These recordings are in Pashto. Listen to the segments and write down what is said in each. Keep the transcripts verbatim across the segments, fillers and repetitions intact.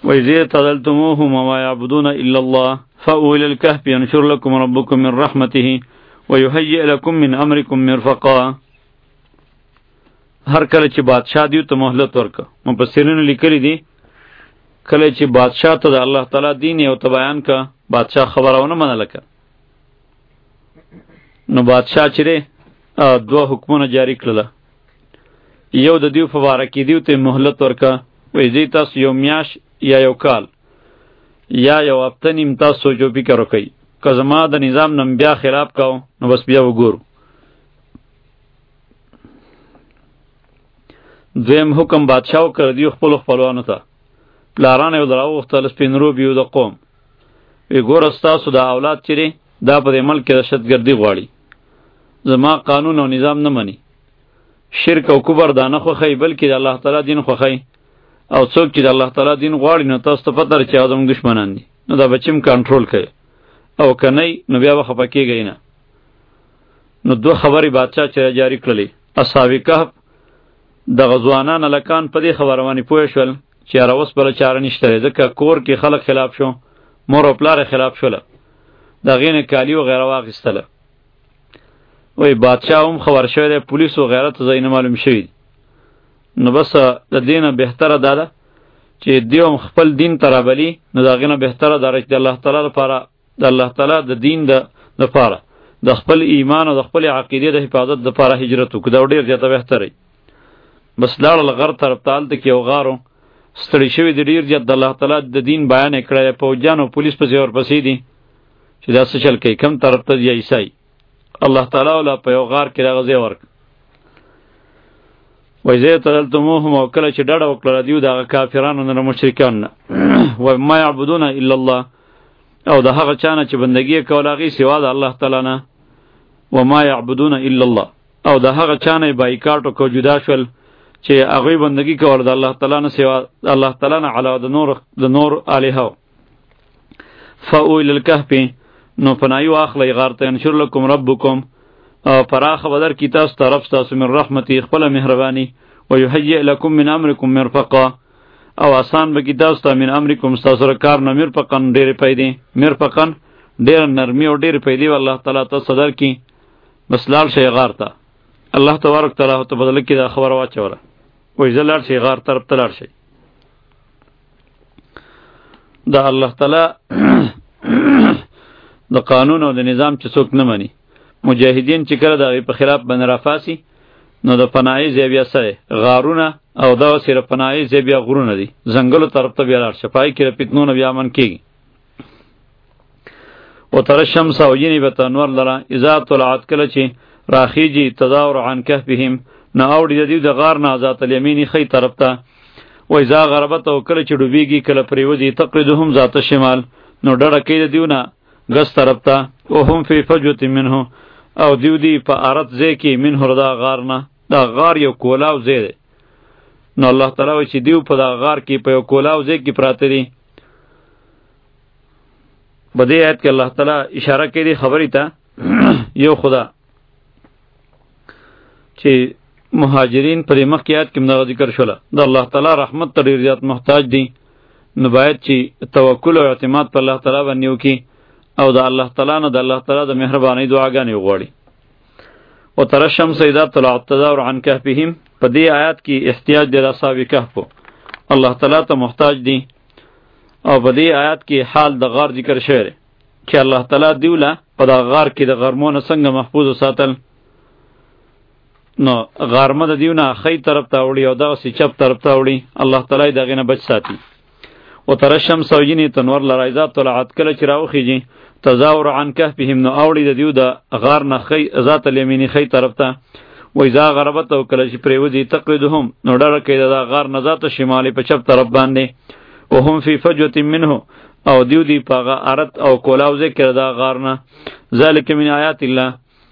وإذ اعتزلتموهم وما يعبدون إلا الله فأووا إلى الكهف ينشر لكم ربكم من رحمته ويهيئ لكم من أمركم مرفقا. هر کله چې بادشاہ دیو ته مهلت ورکه. مفسرین لیکلی دي کله چې بادشاہ ته د الله تعالی دین یو ته بیان کا بادشاہ خبرونه منله که نو بادشاہ چې دوه حکمونه جاری کړله. یو د دیو په باره کې دیو ته مهلت ورکه وایي دی تاسو یو میاش یا یو کال یا یو هفته نیم تاسو سوچ و فکر وکئ که زما د نظام نم بیا خلاف کاو نو بس بیا وګورو. دویم حکم بادشاہ وکړ دیو خپلو خپلوانو ته پلاران یې راوغوښتل سپین روبي یو د قوم وی ګوره ستاسو د اولاد چې دی دا په دې ملک کې دهشتګردي غواړي زما قانون او نظام نه مني شرک او کفر دا نه خوښوي بلکې د الله تعالی دین خوښوي او څوک چې د الله تعالی دین غواړي نو تاسو ته پته ده چې هغه زموږ دشمنان دي نو دا بچیم کنټرول کوي او که نه نو بیا به خفه کېږئ نه. نو دوه خبرې بادشاه چې جاري کړلې اصحاب کهف دغه ځوانان هلکان په دې خبره باندې پوه شول چې یاره اوس بله چاره نشته دی ځکه کور کې خلک خلاف شو مور او پلار خلاف شوله د هغې نه کالي وغیره واخیستله. وایي بادشاه هم خبر شوی دی پولیس وغیره ته ځای نه معلوم شوي دي نو بس د دې نه بهتره دا ده چې دیو هم خپل دین ته رابلي نو د هغې نه بهتره دا ده چې د الله تعالی لپاره د الله تعالی د دین د لپاره د خپل ایمان او د خپل عقیدې د حفاظت لپاره هجرت وکړو دا ډېر زیاته بهتره وي. بس لاړل غر طرف ته هلته کې یو غار و ستړي شوي دي ډېر زیات د الله تعالی د دین بیان یې کړی پوځیان او پولیس پسې ورپسې دي چې دا څه چل کوي کوم طرف ته دی عیسی الله تعالی ولا په یو غار کې دغه ځای ورکړ. وایي زه اعتزلتموهم او کله چې ډډه وکړله دیو د هغه کافرانو نه مشرکانو نه وما یعبدون الا الله او د هغه چا نه چې بندګي یې کوله هغې سوا د الله تعالی نه وما یعبدون الا الله او د هغه چا نه یې بایکاټ وکړو جدا شول چې هغوی بندگی کول د الله تعالی نه سوا الله تعالی نه علاوه د نور د نور الهو. فاو الی الکهف نو پناهی واخلئ غار ته ینشر لکم ربکم او پراخه به درکړي تاسو ته رب ستاسو من رحمتي خپله مهرباني ویهیئ لکم من امرکم مرفقا او آسان به کړي تاسو ته من امرکم ستاسو سره کار نه مرفقا ډېرې پیدې مرفقا ډېره نرمي او ډېرې پیدې به الله تعالی تاسو درکړي. بس لاړ شئ غار ته الله تبارک تعالی ته بدله کې دا خبره واچوله وایي زه لاړ شئ غار طرف ته لاړ شئ. دا الله تعالی د قانون او د نظام چې څوک نه مني مجاهدین چې کله د هغې په خلاف باندې راپاسي نو د پناهي ځای بیا څه دی غارونه او دغسې د پناهي ځای بیا غرونه دي ځنګلو طرف ته بیا لاړ شه په هغې کې د فتنو نه بیا امن کېږي. وتره الشمس او ینې به ته انور لره اذا طلعت کله چې راخیجی تداور عن کهفهم نه اوړي د دیو د غار نه ذات الیمینی خی طرف ته و اذا غربت او کله چې ډوبېږي کله پریوځي تقریدهم ذات شمال نو ډډه کوي د دیو نه ګس طرف ته وهم فی فجوة منه او دیو دی په عرت ځای کې منه دا غار نه دا غار یو کولاو ځای دی نو الله تعالی وایي چې دیو په دا غار کې په یو کولاو ځای کې پراته دي. په دې آیت کې الله تعالی اشاره کوي خبرې ته یو خدا چې مهاجرین پر مخکې آیات کې مدغه ذکر شوله د الله تعالی رحمت ته ډېر زیات محتاج دي نو باید چې توکل او اعتماد پر الله تعالی باندې وکړي او د الله تعالی نه د الله تعالی د مهربانۍ دعاګانې وغواړي. وترى الشمس اذا طلعت تدور عن كهفهم په دې آیات کې احتیاج دی د اصحاب کهف الله تعالی ته محتاج دي او په دې آیات کې حال د غار ذکر شوی دی چې الله تعالی دیوله په دا غار کې د غرمو نه څنګه محفوظ وساتل نو غارمه د دیونه خی طرف ته وړي او دغسې چپ طرف ته وړي الله تعالی د هغې نه بچ ساتي. وتره الشمس او ینې تنور لره اذا طلعت کله چې راوخیږي تزاور عن کهفهم نو اوړي د دیو د غار نه خی ذات الیمیني خی طرف ته و اذا غربت او کله چې پریوځي تقریدهم نو ډډه کوي د غار نه ذات شمالي په چپ طرف باندې وهم فی فجوة منه او دیو دی په هغه عرت او کولاو ځای کې د غار نه ذلک من آیات الله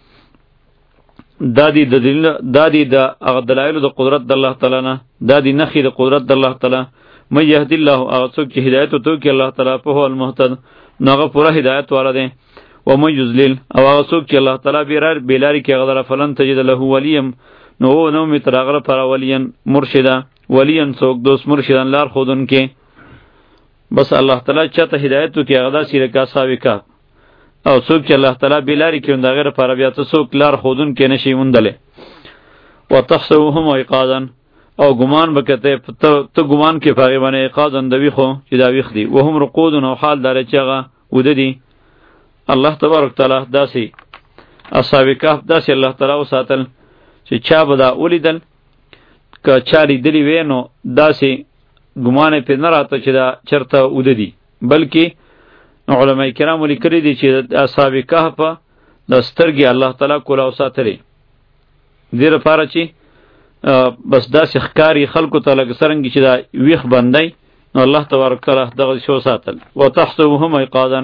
دا دی د دلیل دا دی د هغه دلایلو د قدرت د الله تعالی نه دا دی نښې د قدرت د الله تعالی من یهدي الله هغه څوک چې هدایت ورته وکړي الله تعالی په هو المهتد نو هغه پوره هدایت والا دی ومن یضلل او هغه څوک چې الله تعالی بې لارې کړي هغه لره فلن تجد له ولیا نو نو مې تر هغه لپاره ولیا مرشده ولیا څوک دوست مرشدن لار ښودونکی بس الله تعالی چاته هدایت وکړي هغه داسې لکه اصحاب کهف او څوک چې الله تعالی بېلارې کړي د هغې لپاره بیا ته څوک لار ښودونکی نه شي موندلی. وتحسبهم ایقاظا او ګمان به کوې ته ګمان کې په هغې باندې ایقاظا د ویښو چې دا ویښ دي، وهم رقود او حال دا دی چې هغه وده دي. الله تبارک تعالی داسې اصحاب کهف داسې الله تعالی وساتل چې چا به دا ولیدل که چا لیدلي وی نو داسې ګمان یې پرې نه راته چې دا چېرته وده دي، بلکې علماء کرامو لیکلي دي چې د اصحاب کهف د سترګې الله تعالی کولاو ساتلې دې لپاره چې بس داسې ښکاري خلکو ته لکه څرنګه چې دا ویښ بندی، نو الله تبارک تعالی دغه شی وساتل. وتحسبهم ایقاظا،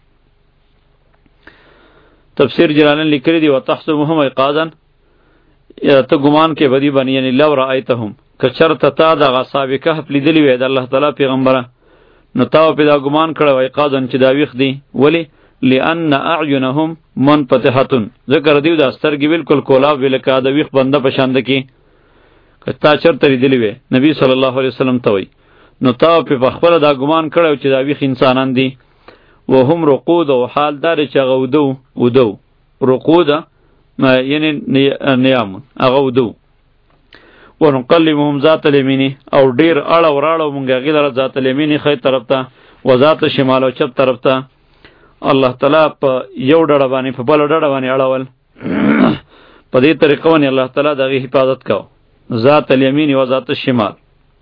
تفسیر جلالین لیکلی دی وتحسبهم ایقاظا ته ګمان کې بدی باندې یعنی لو رأیتهم که چېرته تا دغه اصحاب کهف لیدلي وی د الله تعالی پیغمبره نو تا به دا ګمان کړی ایقاظا چې دا ویښ دی. ولې؟ لأن اعینهم منفتحة، ذکر دیو دا سترګې بالکل کولاو وی لکه د ویښ بنده په شانده کې که تا چېرته لیدلي وی نبی صلی الله علیه وسلم ته وی نو تا پې په خپله دا ګمان کړی چې دا ویښ انسانان دي. وهم رقود او حال دار چې هغه ودو ودو رقود یعنی نیامون هغه ودو. ونقلبهم ذات الیمین او ډیر اړه وراړه مونږ هغې لره ذات الیمین ښی طرف ته و ذات شمال او چپ طرف ته. الله تعالی په یو ډډه باندې په بله ډډه باندې اړول په دې طریقه باندې الله تعالی د هغې حفاظت کو ذات الیمین و ذات الشمال.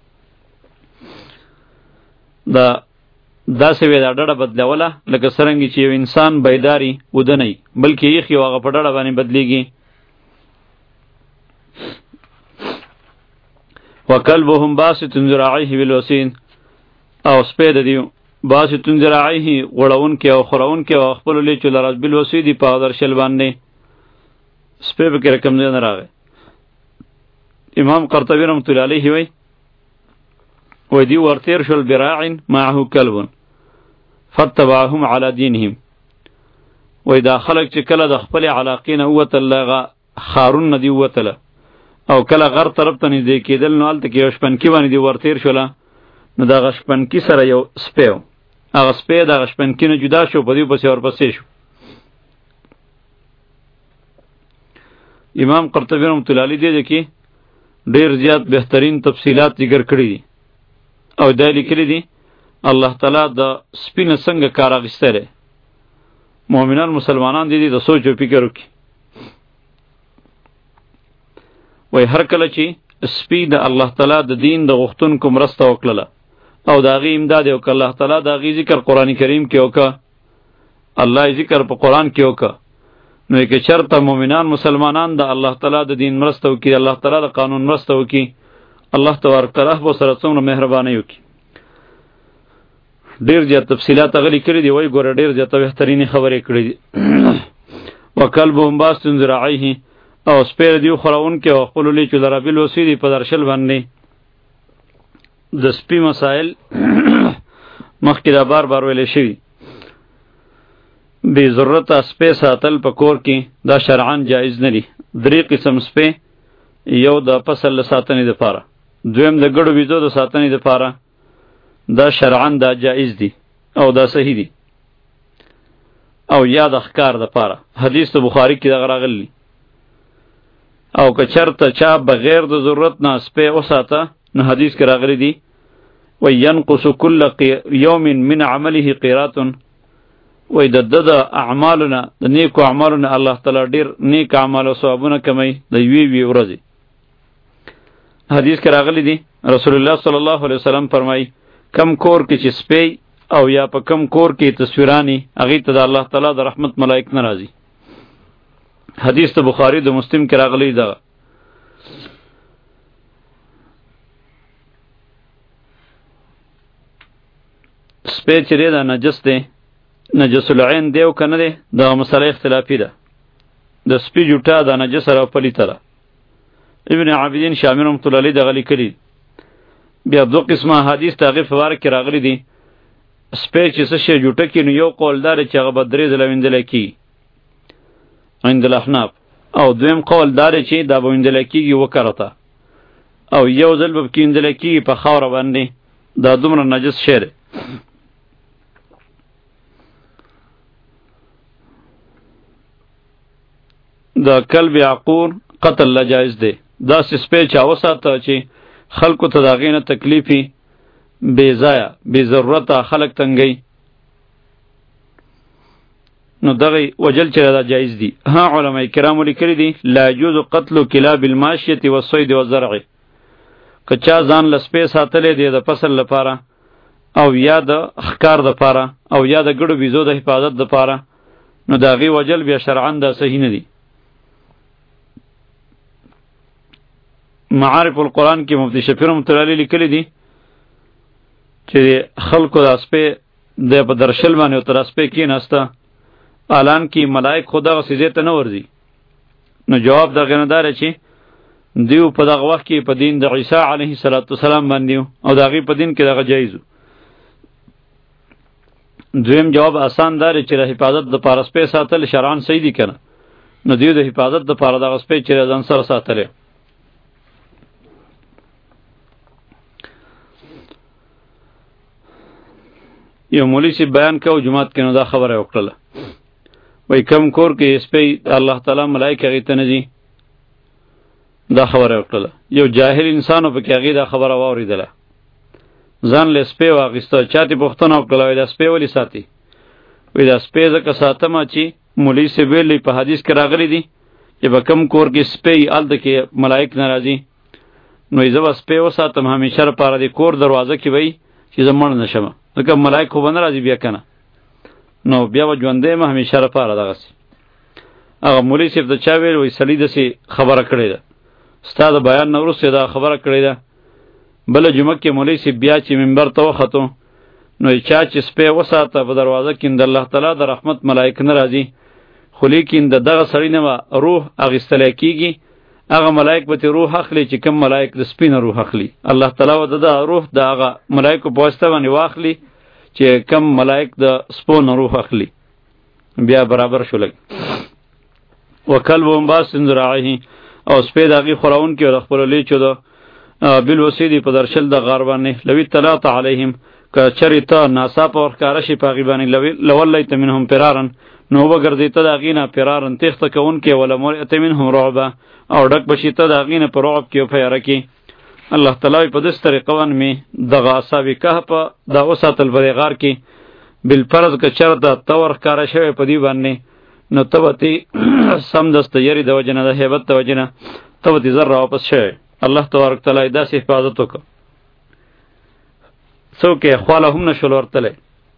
دا داسې وی دا ډډه بدلوله لکه څرنګه چې یو انسان بیداري وده نه وي بلکې یخ یو هغه په ډډه باندې بدلیږي. وکلبهم باسط ذراعیه بالوسین او سپی د دیو باسط ذراعیه غوړونکی او خورونکی او خپلو لیچو لره بالوسیدي په درشل باندې سپی پکې رقم ځای نه راغی. امام قرطبي رحمة الله علیه وی وی دی ورتیر شل براع معه کلب فتبعهم علی دینهم. وی دا خلق چې کله د خپل علاقې نه ووتل هغه خارون نه دی ووتله او کله غر طرف ته نږدې کېدل نو هلته کې یو شپنکي باندې دی ورتیر شوله نو د هغه شپنکي سره یو سپی و، هغه سپی د هغه شپنکي نه جدا شو په دې پسې ورپسې شو. امام قرطبي رحمة الله علیه دې کې ډېر زیات بهترین تفصیلات ذکر کړي دي او دا لیکلي دي الله تعالی د سپي نه څنګه کار اخیستی دی. مؤمنان مسلمانان دي د سوچ او فکر وکړي. وای هر کله چې سپي د الله تعالی د دین د غوښتونکو مرسته وکړله او د هغې امداد یې وکړه، الله تعالی د هغې ذکر قرآن کریم کې وکړه، الله یې ذکر په قرآن کې وکړه، نو که چېرته مؤمنان مسلمانان د الله تعالی د دین مرسته وکړي، الله تعالی د قانون مرسته وکړي، الله تبارک تعالی به سره څومره مهرباني وکړي. ډېر زیات تفصیلات هغه لیکلي دي، وایي ګوره ډېر زیاته بهترینې خبرې کړي دي. وکلبهم باسط ذراعیه او سپی دیو خورونکی او خپلو لیچو لره بالوسیدي په درشل باندې. د سپي مسائل مخکې دا بار بار ویلی شوي. بې ضرورته سپی ساتل په کور کې دا شرعاً جایز نه دي. درې قسم سپی، یو د فصل له ساتنې دپاره، دویم د ګډو بیزو د ساتنې دپاره، دا شرعاً دا جایز دي او دا صحیح دي، او یا د ښکار دپاره. حدیث د بخاري کې دغه راغلی. او که چېرته چا بغیر د ضرورت نه سپی وساته نو حدیث کې راغلی دي و ینقص کل یوم من عمله قیرات، وای د ده د اعمالو نه د نیکو اعمالو نه الله تعالی ډېر نیک اعمال او ثوابونه کمی د یوې یوې ورځې. حدیث کې راغلی دي رسول الله صلی الله علیه وسلم فرمایي کم کور کې چې سپی او یا په کم کور کې تصویرانی هغې ته د الله تعالی د رحمت ملائک نه راځي. حدیث د بخاری د مسلم کې راغلی ده. سپی چې دی دا نجس دی، نجس العین دی او که نه دی دغه مسله اختلافي ده. د سپي جوټه دا نجسه را پلیته ده. ابن عابدین شامی رحمة الله علیه دغه لیکلي. بیا دو قسمه حدیث د هغې په باره کې راغلی دي. سپی چې څه شی جوټه کړي نو یو قول دا دی چې هغه به درې ځله وینځلی کېږي عند الاحناف، او دویم قول دا دی چې دا به وینځلی کېږي اوه کرته، او یو ځل به پکې وینځلی کېږي په خاوره باندې. دا دومره نجس شی دی. د کلب عقور قتل لا جایز دی. داسې سپی چا وساته چې خلکو ته د هغې نه تکلیفي بې ځایه بې ضرورته خلک تنګوي، نو دغه وجل چې دا جایز دی. ها علماء کرامو لیکلي دي لا يجوز قتل کلاب الماشیة والصید والزرع، که چا ځان له سپی ساتلی دی د فصل لپاره او یا د ښکار دپاره او یا د ګډو بیزو د حفاظت دپاره، نو د هغې وجل بیا شرعا دا صحیح نه دی. معارف القرآن کې مفتی شفیع رحمة الله علیه لیکلی دي چې خلکو دا سپی د په درشل باندې او تر سپی کېناسته، الان کې ملائک خو دغه سیزې ته نه ورځي. نو جواب دغه نه داره چې دیو په دغه وخت کې په دین د عیسی علیه السلام باندې او د هغې په دین کې دغه جایز و. دویم جواب آسان داره چې د حفاظت دپاره سپی ساتل شرعاً صحیح دي که نه، نو دیو د حفاظت دپاره دغه سپی چې ځان سره ساتلی. یو مولوی سی بیان کو جماعت کې نو دا خبره وکړله، وای کم کور کې سپی الله تعالی ملائکه هغې ته نه ځي، دا خبره وکړله. یو جاهل انسانو پکې هغې دا خبره واورېدله، ځان له سپی واخیسته، چا ترې پوښتنه وکړله وایي دا سپی ولې ساتي؟ وایي دا سپی ځکه ساتمه چې مولوي صاحب ویلي په حدیث کې راغلی دي چې په کم کور کې سپی هلته کې ملائک نه راځي، نو زه به سپی وساتم همیشه لپاره د کور دروازه کې وایي چې زه مړ نه شم، ځکه ملائک خو به نه راځي بیا که نه، نو بیا به ژوندی یم همیشه لپاره. دغسې هغه مولوي صاحب ته چا ویل وایي سړي داسې خبره کړې ده، ستا د بیان نه وروسته دا خبره کړې ده. بله جمعه کې مولوي صاحب بیا چې منبر ته وختو، نو چا چې سپی وساته په دروازه کې د الله تعالی د رحمت ملائک نه راځي، خو لیکن د دغه سړي نه به روح اخیستلی کېږي، هغه ملائک به ترې روح اخلي چې کوم ملائک د سپي نه روح اخلي، الله تعالی به د روح د هغه ملائکو په واسطه باندې واخلي چې کم ملائک د سپو نه روح اخلي، بیا برابر شو لګ. وکلبهم باسط ذراعیه، او سپی د هغې خوراونکي او د خپلو لیچو د بالوسیدې په درشل د غار باندې لوي اطلعت علیهم، که چرې ته ناڅاپه ورښکاره شي په هغې باندې لولیت منهم فرارا، نو وګرځې ته د هغې نه فرارا تېښته کوونکی، ولملئت منهم رعبا، او ډک به شي ته د هغې نه په رعب کې او په یاره کې. الله تعالی په داسې طریقه باندې مې دغه اصحاب کهف دا وساتل په دې غار کې بالفرض که چېرته ته ورښکاره شوی په دې باندې، نو ته به تې سمدسته یرې د وجې نه د هیبت د وجې نه ته به تې زر راواپس شوی. الله تبارک تعالی یې داسې حفاظت وکړه، څوک یې خواله هم نه شول ورتلی.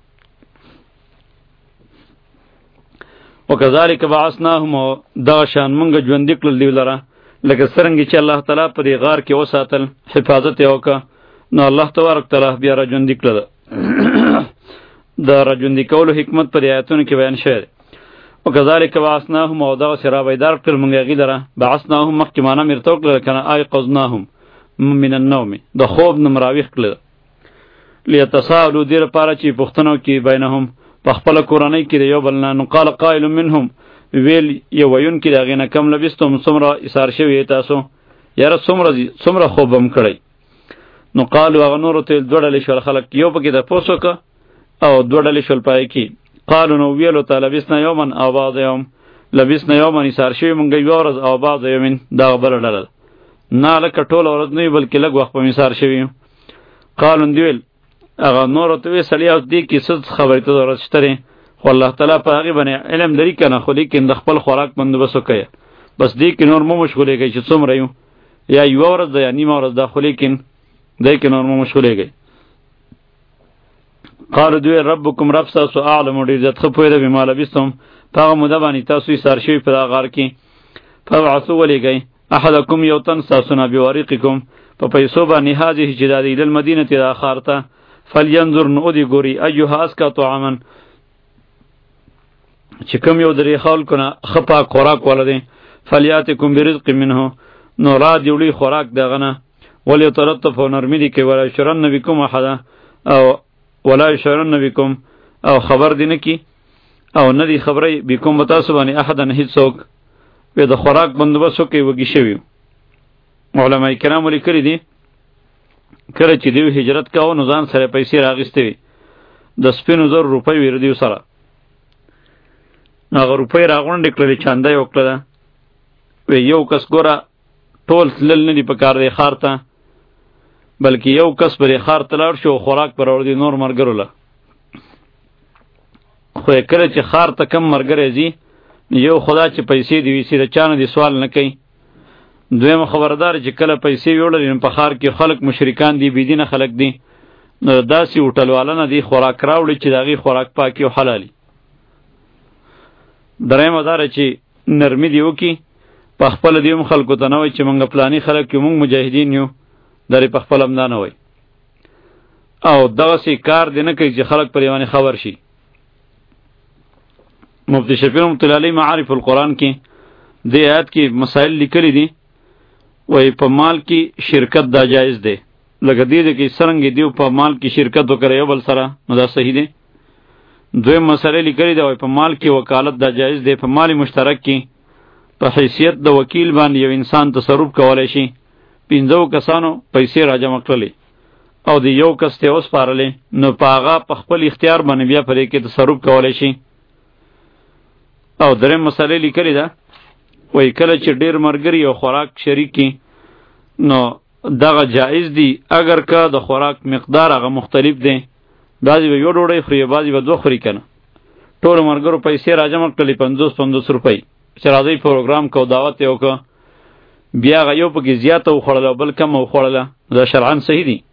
وکذلک بعثناهم، دغه شان مونږ ژوندي کړل دوی لره لکه څرنګه چې الله تعالی په دې غار کې وساتل، حفاظت یې وکړه، نو الله تبارک تعالی بیا را ژوندي کړل. د را ژوندي کولو حکمت په دې آیتونو کې بیان شوی دی. وکذلک بعثناهم، او دغسې را بیدار کړل مونږ هغې لره، بعثناهم مخکې معنا مې ورته وکړله که نه، ایقظناهم من النوم، د خوب نه مراویښ کړل، لیتساءلوا دې لپاره چې پوښتنه وکړي بینهم په خپله کورنۍ کې د یو بل نه. نو قال قائل منهم، ویل یو ویونکي د هغې نه کم لبستم، څومره ایثار شوي تاسو، یاره څومره څومره خوب هم کړی. نو قالو هغه نورو ته دوه ډلې شول خلک، یو پکې تپوس وکړه او دوه ډلې شول په هغې کې. قالو نو ویلو ته لبسنا یوما او بعض یوم، لبسنا یوما ایثار شوي مونږ یوه ورځ او بعض یومین دغه بله ډله، نه لکه ټوله ورځ نه وي بلکې لږ وخت په ایثار شوي. قالو دوی ویل هغه نورو ته ویل سړي او دې کې څه خبرې ته ضرورت شته دی، خو الله تعالی په هغې باندې علم لري که نه، خو لیکن د خپل خوراک بندوبست وکړه، بس دې کې نور مه مشغولېږئ چې څومره یو، یا یوه ورځ ده یا نیمه ورځ ده، خو لیکن دې کې نور مه مشغولېږئ. قالو دوی ربکم، رب ستاسو اعلم ډېر زیات ښه پوهېده بما لبستم، په هغه موده باندې تاسو ایثار شوي په دغه غار کې. فابعثوا ولېږئ احدکم یو تن ستاسو نه بورقکم په پیسو باندې هذه چې دا دی الی المدینة دا ښار ته، فلینظر نو دې ګوري ایها ازکا طعاما چې کوم یو درې خلکو نه ښه پاک خوراک والا دی، فلیاتکم برزق منه، نو را دې وړي خوراک دغه نه، ولیتلطف او نرمي دې کوي، ولا یشعرن بکم احدا، او ولا یشعرن بکم، او خبر دې نه کي او نه دې خبرې بکم په تاسو باندې احدا هېڅوک، وی د خوراک بندوبست وکړي وږي شوي. علما کرامو لیکلي دي کله چې دوی هجرت کاوه نو ځان سره پیسې راغستې وي، د سپینو زرو روپۍ وې د دوی سره، نو هغه روپۍ راغونډې کړلې، چانده یې وکړله، وی یو کس ګوره ټول تلل نه دي په کار دی ښار ته، بلکې یو کس پرې ښار ته لاړ شو خوراک پر راوړي نور ملګرو له. خو کله چې ښار ته کم ملګری ځي یو خدا چې پیسې دي ویسي د چا نه دي سوال نه کوي. دویم خبردار چې کله پیسې ویوړلې نو په ښار کې خلک مشرکان دي، بېدینه خلک دي، نو داسې هوټلواله نه دي خوراک راوړي چې د هغې خوراک پاکي او حلالي. درېیمه داره چې نرمي دې وکړي، په خپله دې هم خلکو ته نه وایي چې موږ فلاني خلک یو موږ مجاهدین یو، درې په خپله هم دا نه وایي. او دغسې کار دې نه کوي چې خلک پرې باندې خبر شي. مفتی شفیع رحمت الله علیه معارف القرآن کې دې آیات کې مسائل لیکلي دي، وایي په مال کې شرکت دا جایز دی، لکه دې دی کې څرنګه دیو په مال کې شرکت وکړي یو بل سره نو دا صحیح دی. دویم مسئله لیکلي ده وایي په مال کې وکالت دا جایز دی، په مال مشترک کې په حیثیت د وکیل باندې یو انسان تصرف کولی شي. پنځو کسانو پیسې راجمع کړلې او د یو کس ته وسپارلې نو په هغه په خپل اختیار باندې بیا پرې کې تصرف کولی شي. او درېیم مسئله لیکلې ده وایي کله چې ډېر ملګري او خوراک شریک کړي نو دغه جایز دی اگر که د خوراک مقدار هغه مختلف دی، بعضې به یو ډوډۍ خوري بعضې به دوه خوري که نه. ټولو ملګرو پیسې راجمع کړلې پنځوس پنځوس روپۍ چې راځئ پروګرام کو دعوت یې وکړه، بیا هغه یو پکې زیاته وخوړله او بل کمه وخوړله، دا شرعاً صحیح دي.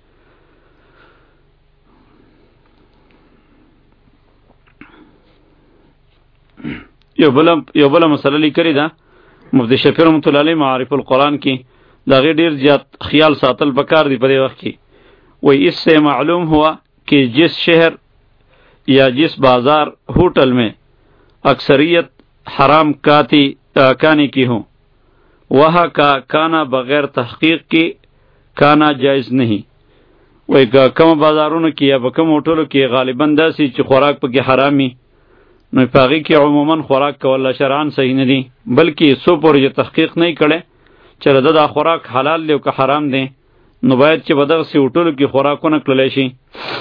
یو بله یو بله مسله لیکلې ده مفتی شفیع رحمت الله علیه معارف القرآن کې د هغې ډېر زیات خیال ساتل پکار دی په دې وخت کې. وایي اس سے معلوم ہوا کہ جس شہر یا جس بازار ہوٹل میں اکثریت حرام کاتی کانے کی ہوں وہاں کا کانا بغیر تحقیق کے کانا جائز نہیں. وایي که کومه بازارونو کې یا په کوم هوټلو کې غالبا داسې چې خوراک پکې حرامي نو په هغې کې عموما خوراک کول شرعاً صحیح نه دي، بلکې څو پورې چې تحقیق نه یې کړی چې د دا خوراک حلال دی او که حرام دی نو باید چې په دغسې هوټلو کې خوراکونه کړلی شي.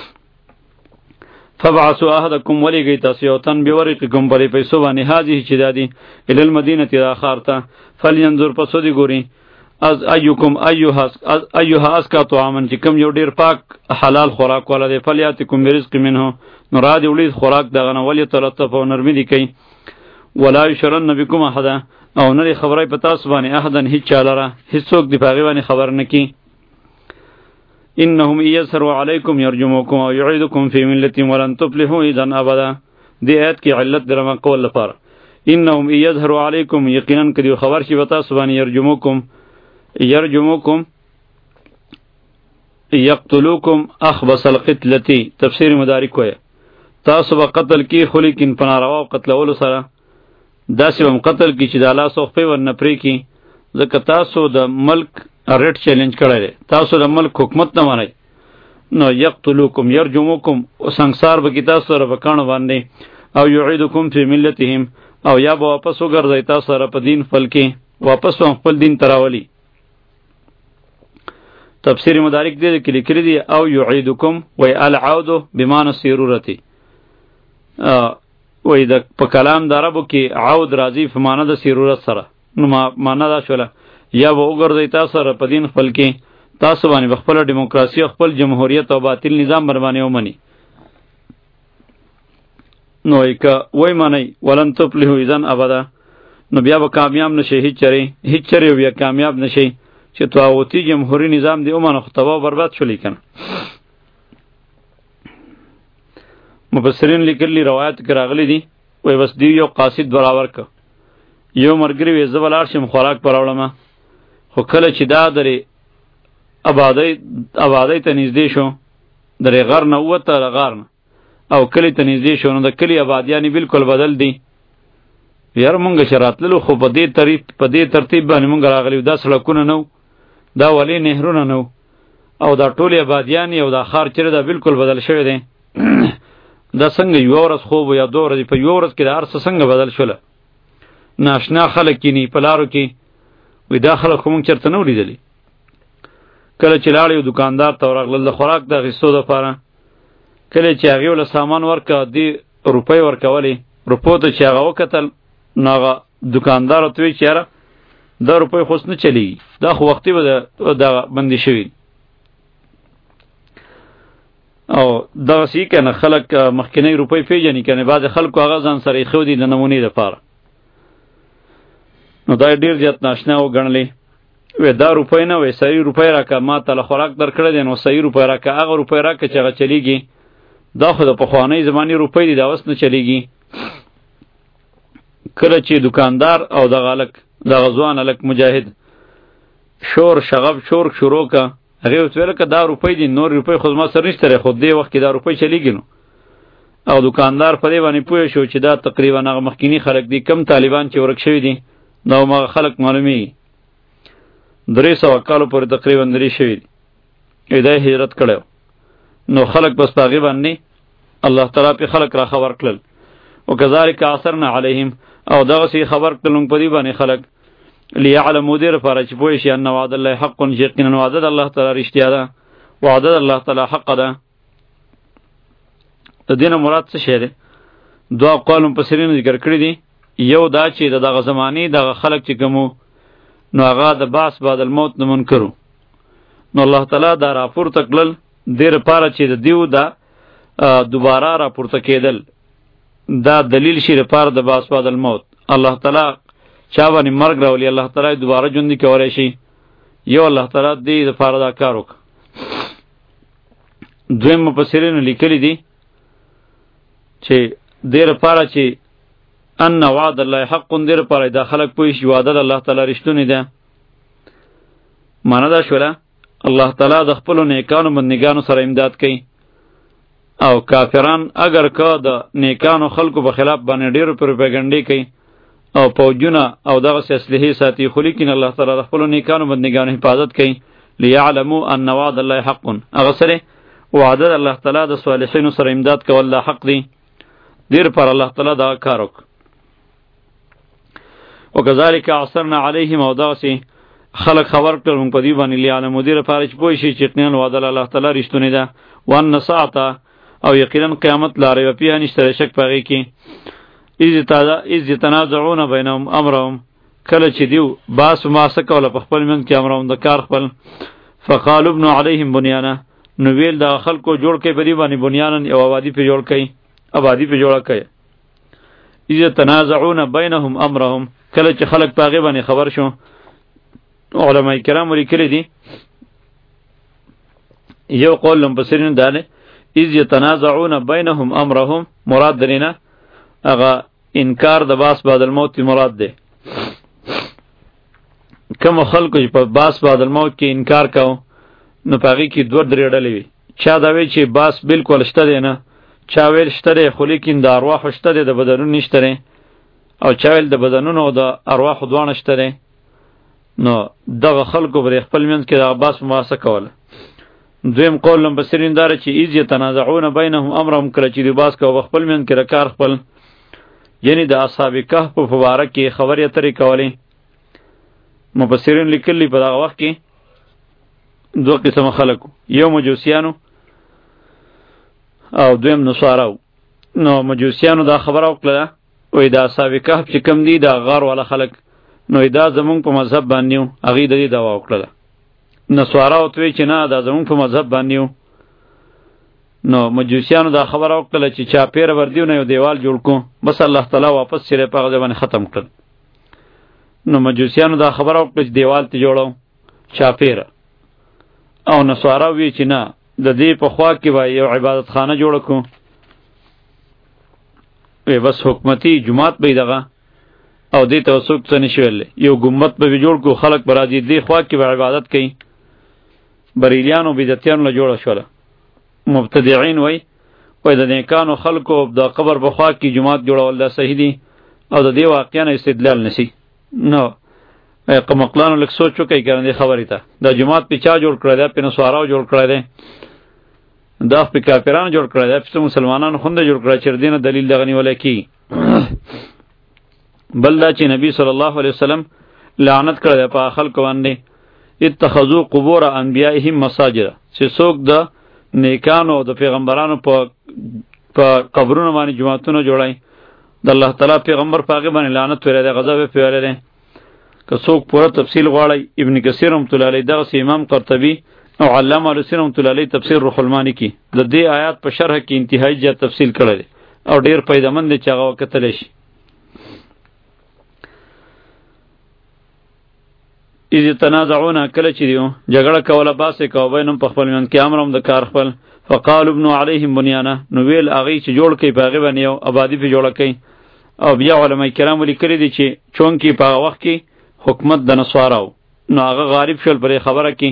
فبعثوا احدکم ولیږئ تاسو یو تن بورقکم په دې پیسو باندې هذه چې دا دي الی المدینة دا ښار ته فلینظر پسو دې ګوري از ایکم ایها ازکا طعاما چې کوم یو ډېر پاک حلال خوراک والا دی فلیاتکم برزق منه نو را دې وړي خوراک دغه نه ولیتلطف او نرمي دې کوي ولا یشرن بکم احدا او نه خبرای په تاسو باندې احدن هیڅ چا لره هیڅوک دې په هغې باندې خبر نه کي. انهم یسروا علیکم یرجموکم او یعیدکم فی ملتهم ولن تفلحوا اذا ابدا. دې آیت کې علت درمه کول لپاره انهم یظهروا علیکم یقینا کدی خبر شي په تاسو باندې یرجموکم یرجموکم یقتلوکم اخبث القتلتی تفسیر مدارک وایي تاسو به قتل کی خو لیکن په ناروا قتلولو سره داسې به هم قتل کی چې د الله سوخپې ورنه پرې کي، ځکه تاسو د ملک ریټ چیلنج کړی دی، تاسو د ملک حکومت نه منئ نو یقتلوکم یرجموکم سنګسار به کی تاسو سره په کاڼو باندې او یعیدکم فی ملتهم او یا به واپس وګرځئ تاسو سره په دین خپل کې واپس به خپل دین ته راولي. تفسیر مدارک دې کې لیکلي دي او یعیدکم وی العود بمعنی السیرورتی وی د په کلام د عربو کې عود راځي په معنی د سیرورت سره نو معنی دا شوله یا به وګرځئ تاسو سره په دین خپل کې تاسو باندې به خپله ډیموکراسي او خپل جمهوریت او باطل نظام بر باندې ومني. نو وی که وی منئ ولن تفلحوا اذا ابدا نو بیا به کامیاب نشئ هیڅ چرې هیڅ چرې بیا کامیاب نشئ چې طاغوتي جمهوری نظام دی ومنه خو تباه برباد شولی که نه. مفسرین لیکلي روایت کې راغلی دي وایي بس دی یو قاصد برابر که یو ملګري وایي زه به لاړ شم خوراک به راوړمه، خو کله چې دا درې آبادۍ آبادۍ ته نږدې شو درې غر نه ووته له غار نه او کلي ته نږدې شو نو د کلي آبادیانې بالکل بدل دي. یاره مونږ چې راتللو خو په دې ترتیب په دې ترتیب باندې مونږ راغلي دا سړکونه نه دا ولې نهرونه نه او دا ټولې آبادیانې او دا ښار چېرې دا بالکل بدل شوی دی. دا څنګه یوه ورځ خوب یا دوه ورځې په یوه ورځ کې دا هر څه څنګه بدل شوله؟ ناشنا خلک کینی په لارو کې وایي دا خلک خو مونږ چېرته نه ولیدلي. کله چې لاړ یو دوکاندار ته ورغلل د خوراک د اخیستو دپاره، کله چې هغې له سامان ورکړه دې روپۍ ورکولې، روپو ته چې هغه وکتل نو هغه دوکاندار ورته وایي چې یاره دا روپۍ خو نه چلیږي، دا خو وختي به دا بندي شوي. او دغسې که نه خلک مخکینی روپۍ پېژني که نه، بعضې خلکو هغه ځان سره ایښودي د نمونې دپاره، نو دا یې ډېر زیات ناشنا وګڼلې. وی دا روپۍ نه، وی صحیح روپۍ راکړه، ما ته له خوراک در کړی دی، نو صحیح روپۍ راکړه. هغه روپۍ راکړه چې هغه چلیږي، دا خو د پخوانۍ زمانې روپۍ دي، دا اوس نه چلیږي. کله چې دکاندار او دغه هلک دغه ځوان هلک مجاهد شور شغب شور شروع که، هغې ورته ویل که دا روپۍ دي، نور روپۍ خو زما سره نشته دی، خو دې وخت کې دا روپۍ چلیږي. نو او دکاندار په دې باندې پوه شو چې دا تقریبا هغه مخکیني خلک دي، کم طالبان چې ورک شوي دي، دا هماغه خلک معلومیږي. درې سوه کالو پورې تقریبا درې شوي دي، دا یې هجرت کړی. نو خلک بس په هغې باندې الله تعالی پې خلک را خبر کړل. وکذلک عثرنا علیهم، او دغسې خبر کړل موږ په دې باندې خلک، لیعلموا دې لپاره چې پوه شي ان وعد الله حق، چې یقینا وعده د الله تعالی رښتیا ده، وعده د الله تعالی حق ده. د دې نه مراد څه شی دی؟ دوه اقوال مفسرینو ذکر کړي دي. یو دا چې د دغه زمانې دغه خلک چې کوم نو هغه د بعث بعد الموت نه منکرو، نو الله تعالی دا راپورته کړل دې لپاره چې د دیو دا دوباره راپورته کېدل دا دلیل شي لپاره د بعث بعد الموت. الله تعالی چا باندې مرګ راولي، الله تعالی دوباره ژوندي کولی شي. یو الله تعالی دې لپاره دا کار وکړه. دویم مفسرینو لیکلي دي چې دې لپاره چې ان وعد الله حق، دې لپاره دا خلک پوه شي وعده د الله تعالی رښتونې ده. معنا دا شوله الله تعالی د خپلو نیکانو بندګانو سره امداد کوي، او کافران اگر که د نیکانو خلکو په خلاف باندې ډېرو پروپاګنډې کوي او پوجونه او دغسې اسلحې ساتي، خو لیکن الله تعالی د خپلو نیکانو بندګانو حفاظت کوي. لیعلموا ان وعد الله حق، هغه سره وعده د الله تعالی د صالحینو سره امداد کول دا حق دی. دیر پر الله تعالی دا کار وکړ. وکذلک عثرنا علیهم، او دغسې خلک خبر کړل موږ په دې باندې لیعلموا دې لپاره چې پوه شي چې یقینا وعده الله تعالی رښتونې ده. وان ساعته، او یقینا قیامت لا ریب فیها، نشته شک په هغې کې. اذ یتنازعون بینهم امرهم، کله چې دیو باس ماسه کوله په خپل منځ کې امرهم د کار خپل. فقالوا ابنوا علیهم بنیانه، نو ویل د خلکو جوړ کړئ په دې باندې بنیانن، یو آبادي پې جوړ کړئ، آبادي پې جوړه کړئ. اذ یتنازعون بینهم امرهم، کله چې خلک په هغې باندې خبر شو. علماء کرام لیکلي دي یو قول مفسرین دا دی اذ یتنازعون بینهم امرهم، مراد درینه هغه انکار د باس بعد الموت مراد دی. کوم خلکو چې په باس بعد الموت کې انکار کوي نو په هغې کې دوه درې ډلې وي. چا دا وی چې باس بالکل شته دی نه، چا ویل شته دی خو لیکن د ارواحو شته دی، د بدنونو نشته دی، او چا ویل د بدنونو او د ارواحو دواړه شته دی. نو دغه خلکو به خپل منځ کې د باس مباحثه کوله. دویم قول مفسرین دا چې اذ یتنازعون بینهم امرهم، کله چې د باس کوه خپل منځ کې د کار خپل، یعنی د اصحاب کهف په باره کې خبرې اترې کولې. مفسرین لیکلي په دغه وخت کې دوه قسمه خلکو، یو مجوسیانو او دویم نصاراو. نو مجوسیانو دا خبره وکړه وایي د اصحاب کهف چې کم دي دا غار والا خلک، نو دا زمونږ په مذهب باندې وو، هغې د دې دعوا وکړله. نصاراو ته وایي چې نه دا زمونږ په مذهب باندې وو. نو مجوسیانو دا خبره وکړله چې چاپېره ور دیو نه یو دیوال جوړ کړو، بس الله تعالی واپس چې په هغه ځای باندې ختم کړل. نو مجوسیانو دا خبره وکړه چې دیوال ته جوړو چاپېره، او نصارا وی چې نه د دې په خوا کې به یو عبادت خانه جوړه کړو، وی بس حکومتي جماعت به دغه او دې ته څوک څه نشي ویلی، یو ګمبد به جوړ کړو، خلک به راځي دې خوا کې به عبادت کوي. بریلیانو بدعتیانو له جوړه شوله. مبتدعین وای وای د نیکانو خلکو د قبر په خوا کې جماعت جوړول دا صحیح دي او د دې واقعا استدلال نسی. نو قمقلانو لږ سوچ وکړئ که دې خبرې ته دا جماعت پې چا جوړ کړی دی؟ پې نصاراو جوړ کړی دی، دا پې کافرانو جوړ کړی دی، پې مسلمانانو خونده جوړ کړی چې د دې نه دلیل دغه نیولی کېږي. بل دا چې نبی صلی الله علیه وسلم لعنت کړی دی په خلکو باندې اتخذوا قبور انبیائهم مساجد، چې څوک د نیکانو د پیغمبرانو په په قبرونو باندې جماعتونه جوړای. د الله تعالی پیغمبر په هغې باندې لعنت ویلی دی، غضب یې پرې ویلی دی. که څوک پوره تفصیل غواړي ابن کثیر رحمۃ اللہ علیہ دغه امام قرطبی او علامه علوسی رحمۃ اللہ علیہ تفسیر روح المانی کی د دې آیات په شرح کې انتهایی زیات تفصیل کړی او ډیر پیدامند دی چې هغه وکتلی شي. اذ تنازعون کله چې دیو جګړه کوله باسه کو بینم په خپل من کې امرم د کار خپل فقالوا ابن علیهم بنیانه نو ویل هغه چې جوړ کړي په هغه باندې یو آبادی په جوړ کړي. او بیا علماء کرام لیکلي دي چې چون کې په هغه وخت کې حکومت د نصاراو نو هغه غالب شول پر خبره کې.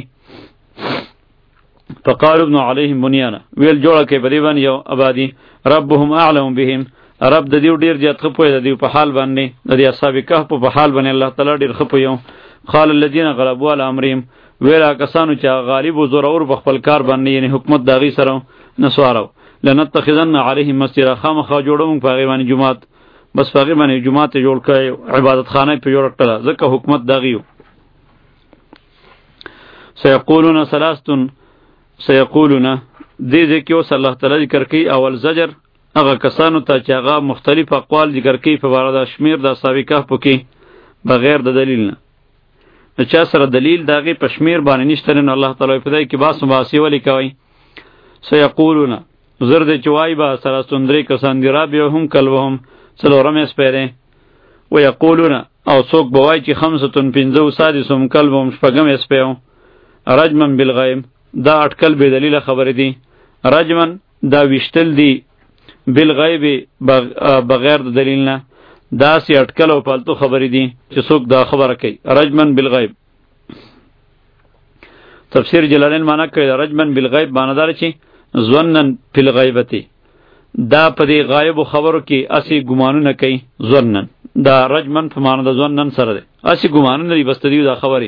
فقالوا ابن علیهم بنیانه ویل جوړ کړي په دې باندې یو آبادی ربهم اعلم بهم رب د دې ډیر زیات خپوی د دې په حال باندې د دې اصحاب کهف په حال باندې الله تعالی ډیر خپوی. قال الذين غلبوا على امرهم ویلا کسانو چې غالب و زور اور په خپل کار باندې یعنی حکومت داغي سره نسوارو لنتخذن عليهم مسجدا خامخا جوړوم په غیبانی جمعات بس په غیبانی جمعات جوړ کړي عبادت خانه په جوړ کړه ځکه حکومت داغیو. سيقولون ثلاثه سيقولون دې ځکه اوس الله تعالی ذکر کوي اول زجر هغه کسانو ته چې هغه مختلف اقوال ذکر کوي په اړه د شمیر د سابقه پکې بغیر د دلیل نه چا سره دلیل داغه پشمیر باندې نشته نه الله تعالی په دې کې باس مباسی ولی کوي. سيقولون زرد چوای با سره سندري کسان دی را به هم کلوهم څلورم اسپره و یقولون او څوک بوای چې خمسه پنځه سادسم کلوهم شپږم اسپو رجمن بالغیب دا اٹکل به دلیل خبر دی. رجمن دا وشتل دی بالغیب بغیر د دلیل نه دا سی اٹکل او پالتو خبرې دي چې څوک دا خبره کوي. رجمن بالغیب تفسیر جلالین معنی کوي رجمن بالغیب معنی دار چې ظنن فی الغیبتی دا په دې غایب خبرو کې اسی ګمانونه کوي. ظنن دا رجمن په معنی د ظنن سره دی اسی ګمانونه دی بس دی دا خبره.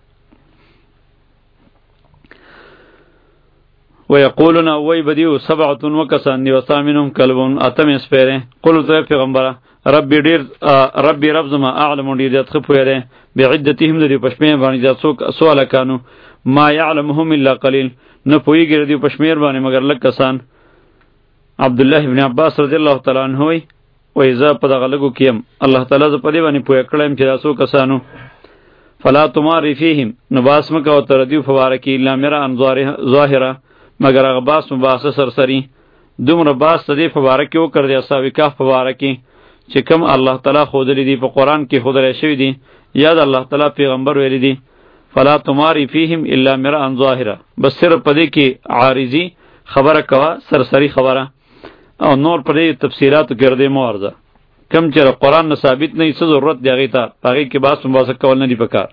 ويقولون وای بدیو سبعه وکسان دی وثامنهم کلبون اتم اسپره قل تو پیغمبره ربی ډیر ربی رب زما اعلم ډیر ذات خپویره بعدتهم دی پشمیر باندې ذات څوک سوال کانو ما يعلمهم الا قليل نه پویګر دی پشمیر باندې مگر لک کسان. عبد الله ابن عباس رضی الله تعالی عنہ وای وای ز په دغه لګو کیم الله تعالی ز په دی باندې پوی کړم چې تاسو کسانو فلا تماری فیهم نباس مکو تر دی فوارکی الا میرا انظار ظاهره مگر غباس مباس سرسری دومره باس تدی فوارکی او کړ دی اصحاب کهف فوارکی چې کوم الله تعالی خودلی دی په قران کې خودلی شوی دی یاد الله تعالی پیغمبر ویلی دی فلا تماری فیهم الا مرا ظاهره بس صرف پدې کې عارضی خبره کوا سرسری خبره او نور پدې تفصیلات ګرځې مورزه کم چې قران نه ثابت نه څه ضرورت دی هغه ته هغه کې باس مباس کول نه دی پکار.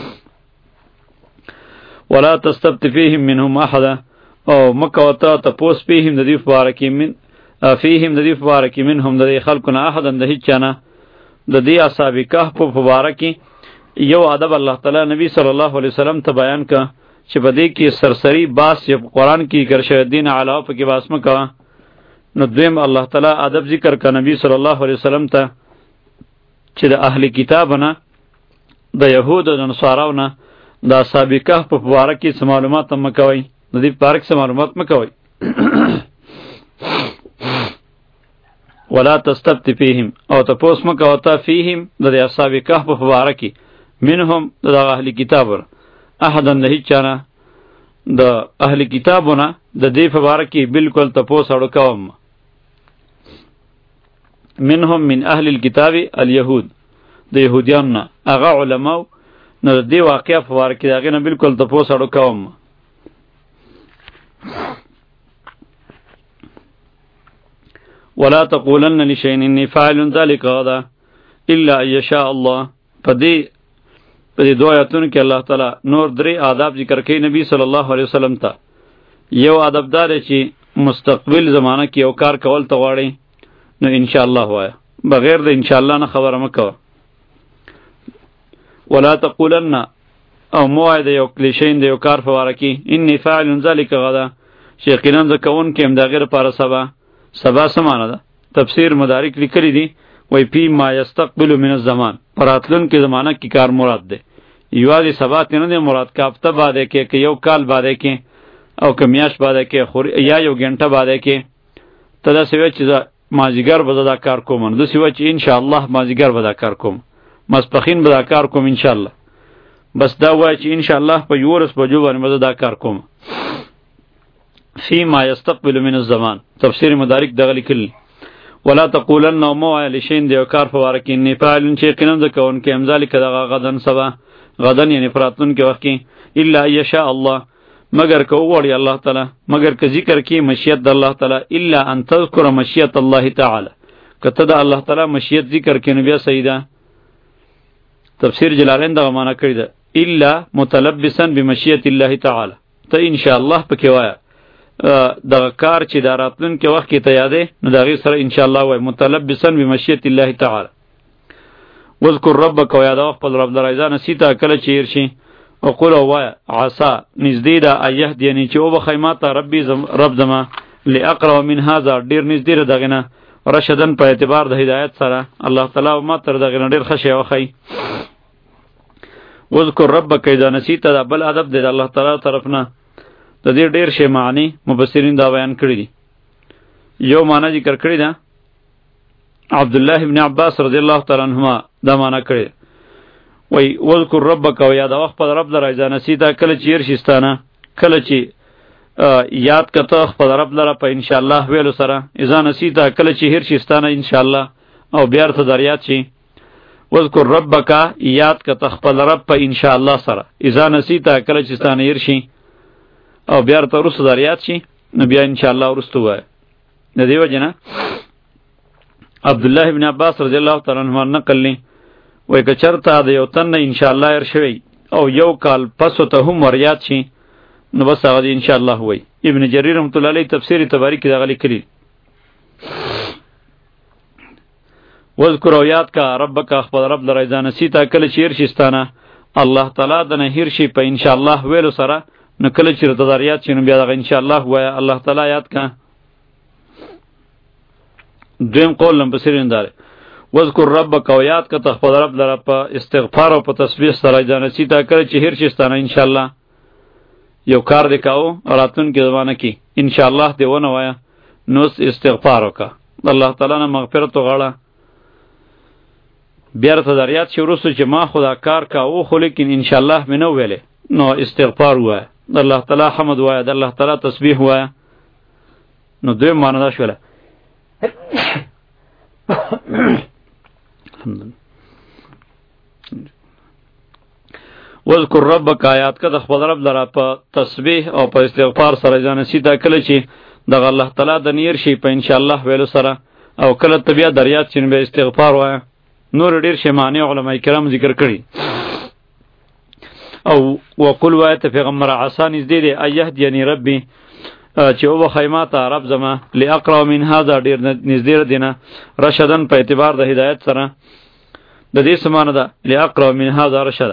ولا تستبت فیهم منهم احد او مکوتا تپوس فیهم د دې فارکی من فیهم د دې فارکی منهم د خلقنا احد د هیڅ چانه د دې اصحاب کهف په فارکی یو ادب الله تعالی نبی صلی الله علیه وسلم ته بیان کا چې په دې کې سرسری باس چې قرآن کې ګرځي دین علاوه په کې باس مکوا نو دویم الله تعالی ادب ذکر کا نبی صلی الله علیه وسلم ته چې د اهل کتابونه د يهود او نصاراونه د اصحاب کهف په فارکی څه معلومات هم کوي د دې پارک څه معلومات مکوي. ولا تستبت فیهم او تپوس مکوتا فیهم د اصحاب کهف په فارکی منهم د اهل کتابونه احدن نه چانه د اهل کتابونه د دې فبارکی بالکل تپوس اړو کوم. منهم من اهل الكتاب اليهود د يهوديان نه هغه علماء نه د دې واقعیا فبارکی دغه نه بالکل تپوس اړو کوم. ولا تقولن لشيء اني فاعل ذلك غدا الا ان يشاء الله. پدې پدې دوه آیاتونو کې الله تعالی نور درې آداب ذکر کوي نبی صلی الله علیه وسلم ته. یو ادب دار چې مستقبل زمانہ کې یو کار کول ته غواړي نو ان شاء الله وای بغیر د ان شاء الله نه خبره مکو. ولا تقولن او موعد د یو کلیشین د یو کار فواره کې انی فاعل ذلک غدا شیقینا ز کون کې هم د غیر پر سبا سبا سمانه ده. تفسیر مدارک لیکلی دي وای پی ما یستقبل من الزمان پراتلون کې زمانہ کې کار مراد ده یوازې سبا نه ده مراد کا هفته بعد کې کې یو کال بعد کې او کمیاش بعد کې خور یا یو غنټه بعد کې تدا سوي چې مازیګر به دا کار کوم نو سوي چې ان شاء الله مازیګر به دا کار کوم ماسپخین به دا کار کوم ان شاء الله. بس دا وای چې ان شاء الله په یورس بجو باندې مزه دا کار کوم. فی ما یستقبل من الزمان تفسیر مدارک دغه لیکل. ولا تقولن مو لشین دیو کار فواره کې نه فعلن چې قنم ز کون کې امزال کده غدن سبا غدن یعنی فراتون کې وخت کې الا یشاء الله مگر کو وړي الله تعالی مگر که ذکر کې مشیت د الله تعالی الا ان تذکر مشیت الله تعالی کته د الله تعالی مشیت ذکر کې نو بیا سیدا تفسیر جلالین دا معنا کړی ده الا متلبسا بمشیت الله تعالی ته ان شاء الله پکې وایا د کار چې د راتلون کې وخت کې ته یادې نو دا غي سره ان شاء الله وای متلبسا بمشیت الله تعالی. واذکر ربک و یاد خپل رب درایزان سیتا کله چیر شي او قول وایا عسى نزدې دا ایه یعنی چې او بخیماته ربي زم رب زما لاقرا من هذا ډیر نزدې دغه نه رشدن په اعتبار د هدایت سره الله تعالی ما تر دغه ډیر خشه وخی. واذکر ربک اذا نسیت دا بل ادب د الله تعالی طرفنا د دې ډیر شی معنی مفسرین دا بیان کړی دي. یو معنی ذکر کړی دا عبد الله ابن عباس رضی الله تعالی عنهما دا معنی کړی وای واذکر ربک او یاد وخت پر رب لره اذا نسیت کله چیر شستانه کله چې یاد کته خپل رب لره په ان شاء الله ویلو سره اذا نسیت کله چې هر شستانه ان شاء الله او بیا ته دریات شي. واذکر ربک یاد کته خپل رب په ان شاء الله سره اذا نسیت کله چې ستانه هر شي او بیا ته ورسره دریات شي نو بیا ان شاء الله ورسته وای. د دیو جنا عبد الله ابن عباس رضی الله تعالی عنہ نقل لی وای که چرته د یو تن ان شاء الله هر شوی او یو کال پس ته هم وریات شي نو بس هغه ان شاء الله وای. ابن جریر رحمۃ اللہ علیہ تفسیر تباری کې دغه لیکلی واذکر یاد کا ربک خپل رب لره ځان سیتا کله چیر شستانه الله تعالی د نه هیر شي په ان شاء الله ویلو سره نو کله چې د دریات شنو بیا دغه ان شاء الله وای الله تعالی یاد کا. دویم قول لم بصیرین دار واذکر ربک او یاد کا خپل رب لره په استغفار او په تسبیح سره ځان سیتا کله چې هیر شستانه ان شاء الله یو کار وکاو راتون کې زمانه کې ان شاء الله دی ونه وای نو استغفار وکا الله تعالی نه مغفرت وغواړه بیا ته دریات شروع سو چې ما خدا کار کا او خو لیکن ان شاء الله مې نو ویلې نو استغفار وای الله تعالی حمد وای د الله تعالی تسبیح وای نو دوی معنی دا شوله واذکر ربک آیات کا د خپل رب لره په تسبیح او په استغفار سره ځان سیدا کله چې د الله تعالی د نیر شي په ان شاء الله ویلو سره او کله طبيعت دریات چې به استغفار وای. نور ډیر شی معنی علماء کرام ذکر کړي او وقل وایت پیغمبر عسان دې دې ایه یعنی ربي چې او خیماته رب زما لاقرا من هذا ډیر نږدې دینه رشدن په اعتبار د هدایت سره د دې سمانه ده لاقرا من هذا رشد.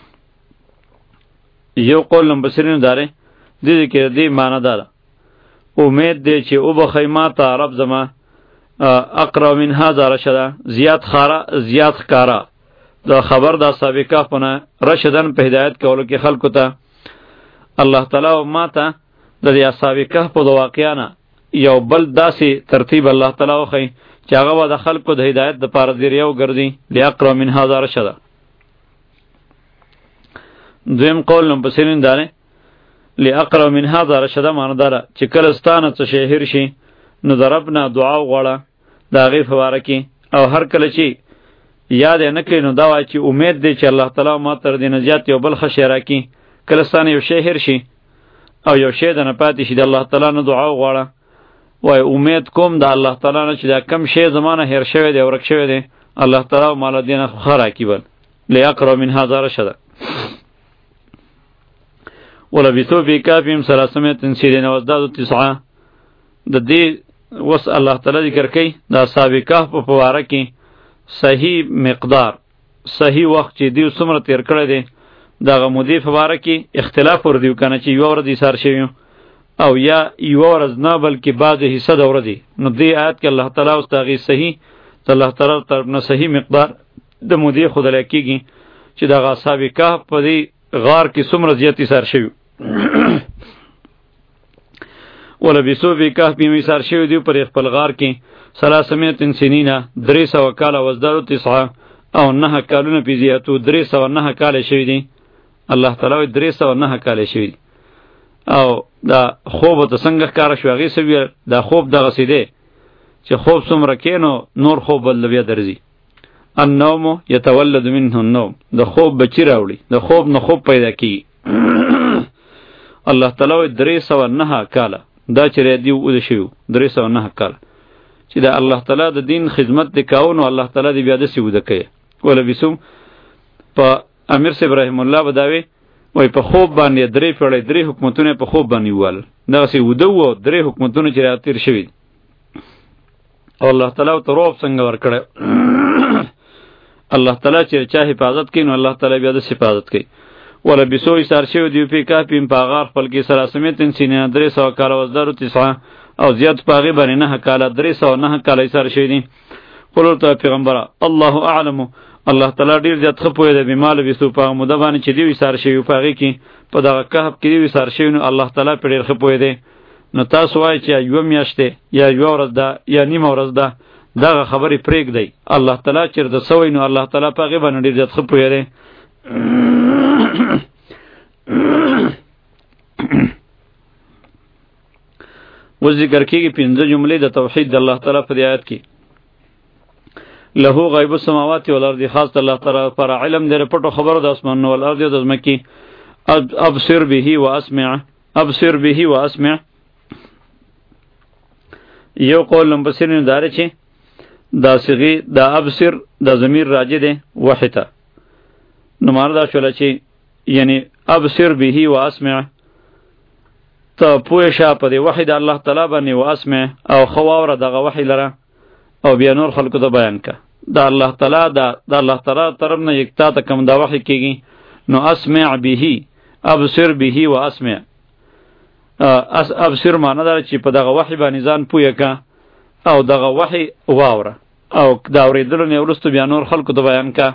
یو قول لم بصیرین داره دې کې دې معنی ده امید دې چې او خیماته رب زما اقرا من هذا رشد زیات خارا زیات خارا دا خبر دا سابقه پنه رشدن په هدایت کولو کې خلکو ته الله تعالی او ماته د دې سابقه په واقعانه یو بل داسې ترتیب الله تعالی وخی چې هغه د خلکو د هدایت د پاره ذریعہ وګرځي لاقرا من هذا رشد. دویم قول نو بسرین دانه لاقرا من هذا رشد معنی داره چې کله ستانه څه شهر شي نو دربنا دعا وغواړه دا غي فواره کې او هر کله چې یاد نه کړي نو دا وای چې امید دی چې الله تعالی ما تر دې نجات یو بل خشیرا کې کله ستانه یو شهر شي او یو شی د نه پاتې شي د الله تعالی نه دعا وغواړه وای امید کوم د الله تعالی نه چې دا کم شی زمانه هیر شوی دی ورک شوی دی الله تعالی مال دینه خره کیبل لیاقرا من هذا رشد. ولا بیتو فی کافیم ثلاثمائه سیدین وزداد تسعه د دې وس الله تعالی ذکر کوي دا سابقه په فواره کې صحیح مقدار صحیح وخت چې دیو څومره تیر کړی دی دغه مودې فواره کې اختلاف ور دیو کنه چې یو ورځ ایثار شوی او یا یو ورځ نه بلکې بعض حصہ د ورځې نو دې آیت کې الله تعالی اوس تاغي صحیح ته الله تعالی طرف نه صحیح مقدار د مودې خود لکېږي چې دغه سابقه په دې غار کې څومره زیات ایثار شوی ولا بسو بی کهف بی میسار شوی دیو پر خپل غار کې ثلاثمائه سنین درې سوه کاله وزداد تسعه او نه کالونه پی زیاتو درې سوه نه کاله شوي دي. الله تعالی وایي درې سوه نه کاله شوي دي. او دا خوب ته څنګه ښکاره شو هغې څه ویل دا خوب دغسې دی چې خوب څومره کې نو نور خوب بل بیا درځي. النوم یتولد منه النوم، د خوب بچی راوړي، د خوب نه خوب پیدا کیږي. الله تعالی وایي درې سوه نه کاله دا چې دی اوده شوي درې سوه نه کاله چې د الله تعالی د دین خدمت دی کاوه نو الله تعالی دی بیا داسې اوده کوي. ولبثوا په امیر صاحب رحم الله به دا وی وای په خوب باندې درې پیړۍ درې حکومتونه په خوب باندې ووال دغسې اوده وو درې حکومتونه چې راتېر شوي او الله تعالی ورته روب څنګه ورکړی. الله تعالی چې چا حفاظت کوي نو الله تعالی بیا داسې حفاظت کوي. ولبثوا ایثار شوي دي فی کهفهم په غار خپل کې ثلاثمائة سنین درې سوه کاله وازدادوا تسعة او زیات په هغې باندې نهه کاله درې سوه نهه کاله ایثار شوي دي. قل ورته پیغمبره الله اعلم الله تعالی ډېر زیات ښه پوهېده بما لبثوا په هغه موده باندې چې دوی ایثار شوي په هغې کې په دغه کهف کې دوی ایثار شوي نو الله تعالی پرې ډېر ښه پوهېدی. نو تاسو وایئ چې یوه میاشت دی یا یوه ورځ ده یا نیمه ورځ ده دغه خبرې پرېږدئ. الله تعالی چېرته سوی نو الله تعالی په هغې باندې ډېر زیات ښه پوهېدی. اوس ذکر کېږي پنځه جملې د توحید د الله تعالی په دې آیت کې. له غیب السماوات والارض خاص د الله تعالی پر علم د پټو خبرو د اسمانونو والارض او د ځمکې. ابصر به و اسمع ابصر به و اسمع یو قول لمبصر نه داره چې دا صیغه دا ابصر د ضمیر راجع ده وحی ته نو معنی دا شوله چې یعنی ابصر به و اسمع ته پوه شه په دې وحی د الله تعالی باندې و اسمع او خو واوره دغه وحی لره او بیا نور خلکو ته بیان که. دا الله تعالی دا د الله تعالی طرف نه یکتا ته کوم دا وحی کېږي نو اسمع به ابصر به و اسمع. اس ابصر معنی دا چې په دغه وحی باندې ځان پوهه که او دغه وحی واوره او دا اورېدلو نه وروسته بیا نور خلکو ته بیان که.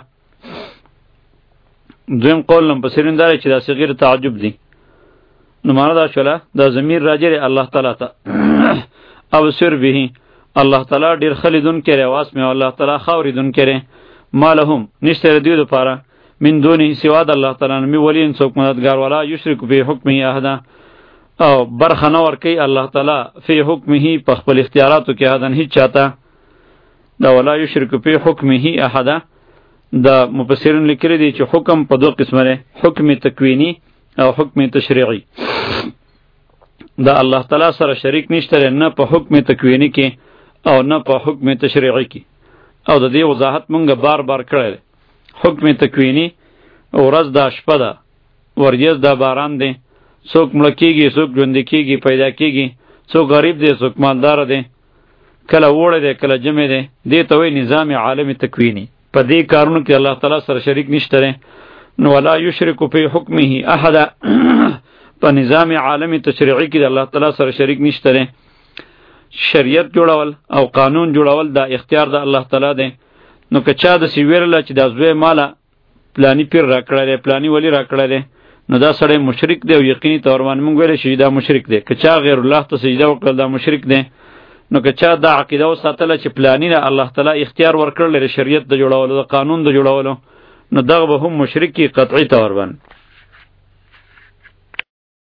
دویم قول لمپسرین دا چې دا صغیر تعجب دی نو معنی دا شوله دا ضمیر راجع دی الله تعالی ته. ابصر به الله تعالی ډېر ښه لیدونکی دی او اسمع الله تعالی ښه اورېدونکی دی. ما لهم نشته د دوی دپاره من دونه سوا د الله تعالی نه مې ولي څوک مددګار ولا یشرک فی حکمه احدا او برخه نه ورکوي الله تعالی فی حکمه په خپل اختیاراتو کې احدن هیڅ چاته. دا ولا یشرک فی حکمه احدا دا مفسرین لیکلی دی چې حکم په دوه قسمه دی حکم تکوینی او حکم تشریعی. دا الله تعالی سره شریک نشته نه په حکم تکوینی کې او نه په حکم تشریعی کې او د دې وضاحت مونږ بار بار کړی. حکم تکوینی ورځ دا شپه ده ورځ دا باران دی څوک مړه کېږي څوک ژوندی کېږي پیدا کېږي څوک غریب دی څوک مالدار دی کله وړی دی کله جمع دی دې ته وایي نظام عالم تکوینی. په دې کارونو کې الله تعالی سره شریک نشته دی نو ولا یشرک فی حکمه احد په نظام عالم تشریعی کې الله تعالی سره شریک نشته دی. شریعت جوړول او قانون جوړول دا اختیار د الله تعالی دی. نو که چا داسې ویرله چې دا زوی ماله پلانی پیر راکړی دی پلانی ولی راکړی دی نو دا سړی مشرک دی او یقیني طور باندې مونږ ویلی شي دا مشرک دی. که چا غیر الله ته سجده وکړل دا مشرک دی. نو که چا دا عقیده وساتله چې پلانی نه الله تعالی اختیار ورکړلی د شریعت د جوړولو د قانون د جوړولو نو دغه به هم مشرک قطعي طور باندې.